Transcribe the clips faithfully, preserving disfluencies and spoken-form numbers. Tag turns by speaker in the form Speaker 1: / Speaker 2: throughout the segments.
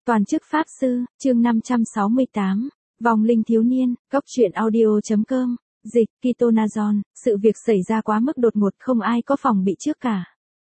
Speaker 1: Toàn chức Pháp Sư, chương năm trăm sáu mươi tám, Vong linh thiếu niên, Cốc truyện audio.com, dịch, Kitonazon, sự việc xảy ra quá mức đột ngột không ai có phòng bị trước cả.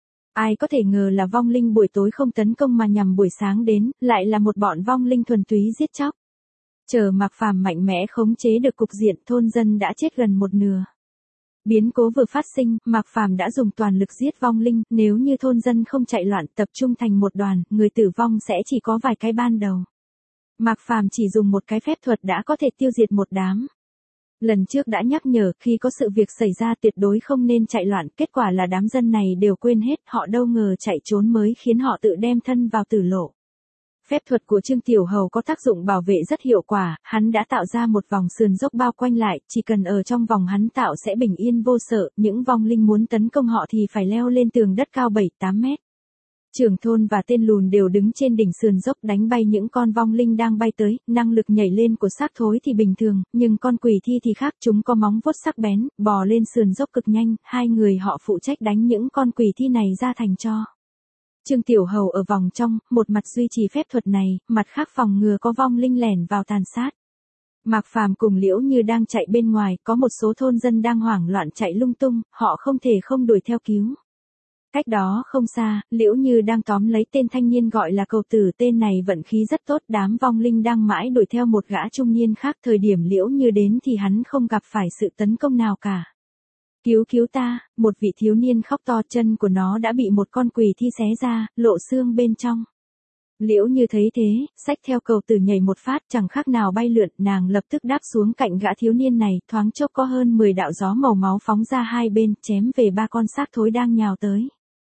Speaker 1: Ai có thể ngờ là vong linh buổi tối không tấn công mà nhằm buổi sáng đến, lại là một bọn vong linh thuần túy giết chóc. Chờ Mạc Phàm mạnh mẽ khống chế được cục diện, thôn dân đã chết gần một nửa. Biến cố vừa phát sinh, Mạc Phàm đã dùng toàn lực giết vong linh, nếu như thôn dân không chạy loạn tập trung thành một đoàn, người tử vong sẽ chỉ có vài cái ban đầu. Mạc Phàm chỉ dùng một cái phép thuật đã có thể tiêu diệt một đám. Lần trước đã nhắc nhở khi có sự việc xảy ra tuyệt đối không nên chạy loạn, kết quả là đám dân này đều quên hết, họ đâu ngờ chạy trốn mới khiến họ tự đem thân vào tử lộ. Phép thuật của Trương Tiểu Hầu có tác dụng bảo vệ rất hiệu quả, hắn đã tạo ra một vòng sườn dốc bao quanh lại, chỉ cần ở trong vòng hắn tạo sẽ bình yên vô sợ, những vong linh muốn tấn công họ thì phải leo lên tường đất cao bảy tám mét. Trưởng thôn và tên lùn đều đứng trên đỉnh sườn dốc đánh bay những con vong linh đang bay tới, năng lực nhảy lên của xác thối thì bình thường, nhưng con quỷ thi thì khác, chúng có móng vuốt sắc bén, bò lên sườn dốc cực nhanh, hai người họ phụ trách đánh những con quỷ thi này ra thành tro. Trương Tiểu Hầu ở vòng trong, một mặt duy trì phép thuật này, mặt khác phòng ngừa có vong linh lẻn vào tàn sát. Mạc Phàm cùng Liễu Như đang chạy bên ngoài, có một số thôn dân đang hoảng loạn chạy lung tung, họ không thể không đuổi theo cứu. Cách đó không xa, Liễu Như đang tóm lấy tên thanh niên gọi là Cầu Tử, tên này vận khí rất tốt, đám vong linh đang mãi đuổi theo một gã trung niên khác, thời điểm Liễu Như đến thì hắn không gặp phải sự tấn công nào cả. Cứu cứu ta, một vị thiếu niên khóc to, chân của nó đã bị một con quỷ thi xé ra, lộ xương bên trong. Liễu Như thấy thế, xách theo Cầu Tử nhảy một phát, chẳng khác nào bay lượn, nàng lập tức đáp xuống cạnh gã thiếu niên này, thoáng chốc có hơn mười đạo gió màu máu phóng ra hai bên, chém về ba con xác thối đang nhào tới.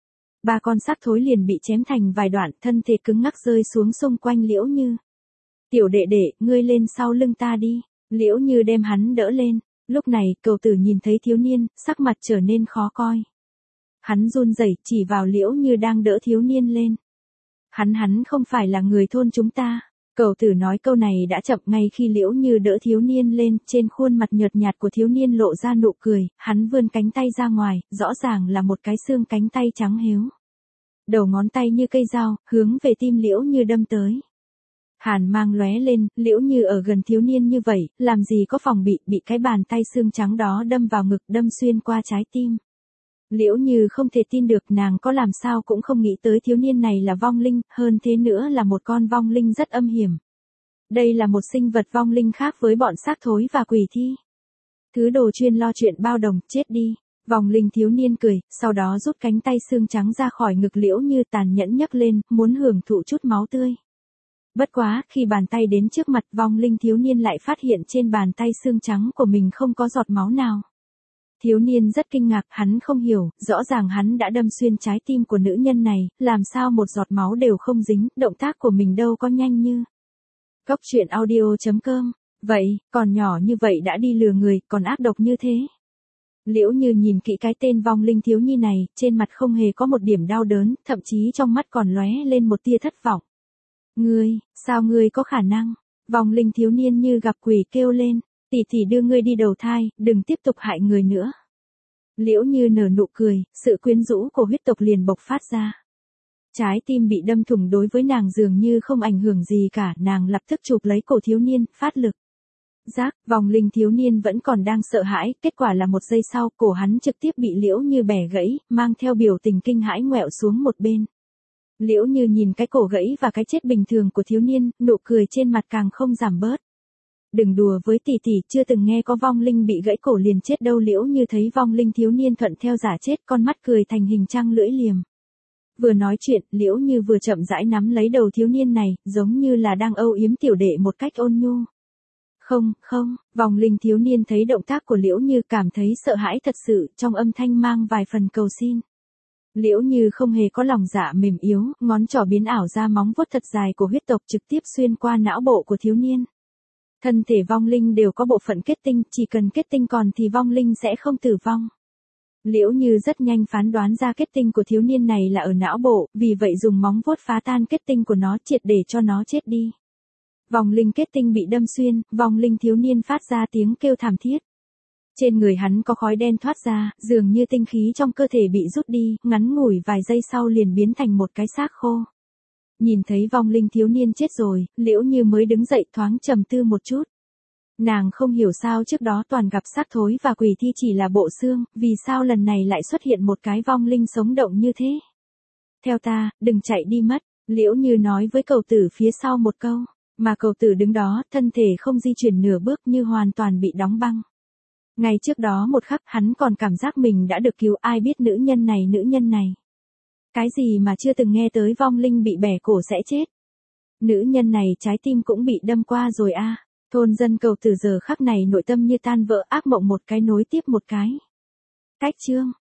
Speaker 1: Ba con xác thối liền bị chém thành vài đoạn, thân thể cứng ngắc rơi xuống xung quanh Liễu Như. Tiểu đệ đệ, ngươi lên sau lưng ta đi. Liễu Như đem hắn đỡ lên. Lúc này, Cầu Tử nhìn thấy thiếu niên, sắc mặt trở nên khó coi. Hắn run rẩy chỉ vào Liễu Như đang đỡ thiếu niên lên. Hắn hắn không phải là người thôn chúng ta. Cầu Tử nói câu này đã chậm, ngay khi Liễu Như đỡ thiếu niên lên, trên khuôn mặt nhợt nhạt của thiếu niên lộ ra nụ cười, hắn vươn cánh tay ra ngoài, rõ ràng là một cái xương cánh tay trắng héo. Đầu ngón tay như cây dao, hướng về tim Liễu Như đâm tới. Hàn mang lóe lên, Liễu Như ở gần thiếu niên như vậy, làm gì có phòng bị, bị cái bàn tay xương trắng đó đâm vào ngực, đâm xuyên qua trái tim. Liễu Như không thể tin được, nàng có làm sao cũng không nghĩ tới thiếu niên này là vong linh, hơn thế nữa là một con vong linh rất âm hiểm. Đây là một sinh vật vong linh khác với bọn xác thối và quỷ thi. Thứ đồ chuyên lo chuyện bao đồng, chết đi. Vong linh thiếu niên cười, sau đó rút cánh tay xương trắng ra khỏi ngực Liễu Như, tàn nhẫn nhấc lên, muốn hưởng thụ chút máu tươi. Bất quá, khi bàn tay đến trước mặt, vong linh thiếu niên lại phát hiện trên bàn tay xương trắng của mình không có giọt máu nào. Thiếu niên rất kinh ngạc, hắn không hiểu, rõ ràng hắn đã đâm xuyên trái tim của nữ nhân này, làm sao một giọt máu đều không dính, động tác của mình đâu có nhanh như. Cốc truyện audio.com, vậy, còn nhỏ như vậy đã đi lừa người, còn ác độc như thế. Liễu Như nhìn kỹ cái tên vong linh thiếu nhi này, trên mặt không hề có một điểm đau đớn, thậm chí trong mắt còn lóe lên một tia thất vọng. Ngươi, sao ngươi có khả năng? Vong linh thiếu niên như gặp quỷ kêu lên, tỷ tỷ đưa ngươi đi đầu thai, đừng tiếp tục hại người nữa. Liễu Như nở nụ cười, sự quyến rũ của huyết tộc liền bộc phát ra. Trái tim bị đâm thủng đối với nàng dường như không ảnh hưởng gì cả, nàng lập tức chụp lấy cổ thiếu niên, phát lực. Giác, vong linh thiếu niên vẫn còn đang sợ hãi, kết quả là một giây sau, cổ hắn trực tiếp bị Liễu Như bẻ gãy, mang theo biểu tình kinh hãi ngoẹo xuống một bên. Liễu Như nhìn cái cổ gãy và cái chết bình thường của thiếu niên, nụ cười trên mặt càng không giảm bớt. Đừng đùa với tỷ tỷ, chưa từng nghe có vong linh bị gãy cổ liền chết đâu. Liễu Như thấy vong linh thiếu niên thuận theo giả chết, con mắt cười thành hình trăng lưỡi liềm. Vừa nói chuyện, Liễu Như vừa chậm rãi nắm lấy đầu thiếu niên này, giống như là đang âu yếm tiểu đệ một cách ôn nhu. Không, không, vong linh thiếu niên thấy động tác của Liễu Như cảm thấy sợ hãi thật sự, trong âm thanh mang vài phần cầu xin. Liễu Như không hề có lòng dạ mềm yếu, ngón trỏ biến ảo ra móng vuốt thật dài của huyết tộc trực tiếp xuyên qua não bộ của thiếu niên. Thân thể vong linh đều có bộ phận kết tinh, chỉ cần kết tinh còn thì vong linh sẽ không tử vong. Liễu Như rất nhanh phán đoán ra kết tinh của thiếu niên này là ở não bộ, vì vậy dùng móng vuốt phá tan kết tinh của nó triệt để cho nó chết đi. Vong linh kết tinh bị đâm xuyên, vong linh thiếu niên phát ra tiếng kêu thảm thiết. Trên người hắn có khói đen thoát ra, dường như tinh khí trong cơ thể bị rút đi, ngắn ngủi vài giây sau liền biến thành một cái xác khô. Nhìn thấy vong linh thiếu niên chết rồi, Liễu Như mới đứng dậy thoáng trầm tư một chút. Nàng không hiểu sao trước đó toàn gặp xác thối và quỷ thi chỉ là bộ xương, vì sao lần này lại xuất hiện một cái vong linh sống động như thế. Theo ta, đừng chạy đi mất, Liễu Như nói với cậu tử phía sau một câu, mà cậu tử đứng đó, thân thể không di chuyển nửa bước như hoàn toàn bị đóng băng. Ngay trước đó một khắc hắn còn cảm giác mình đã được cứu, ai biết nữ nhân này nữ nhân này. Cái gì mà chưa từng nghe tới vong linh bị bẻ cổ sẽ chết. Nữ nhân này trái tim cũng bị đâm qua rồi a. À. Thôn dân cầu từ giờ khắc này nội tâm như tan vỡ, ác mộng một cái nối tiếp một cái. Cách chương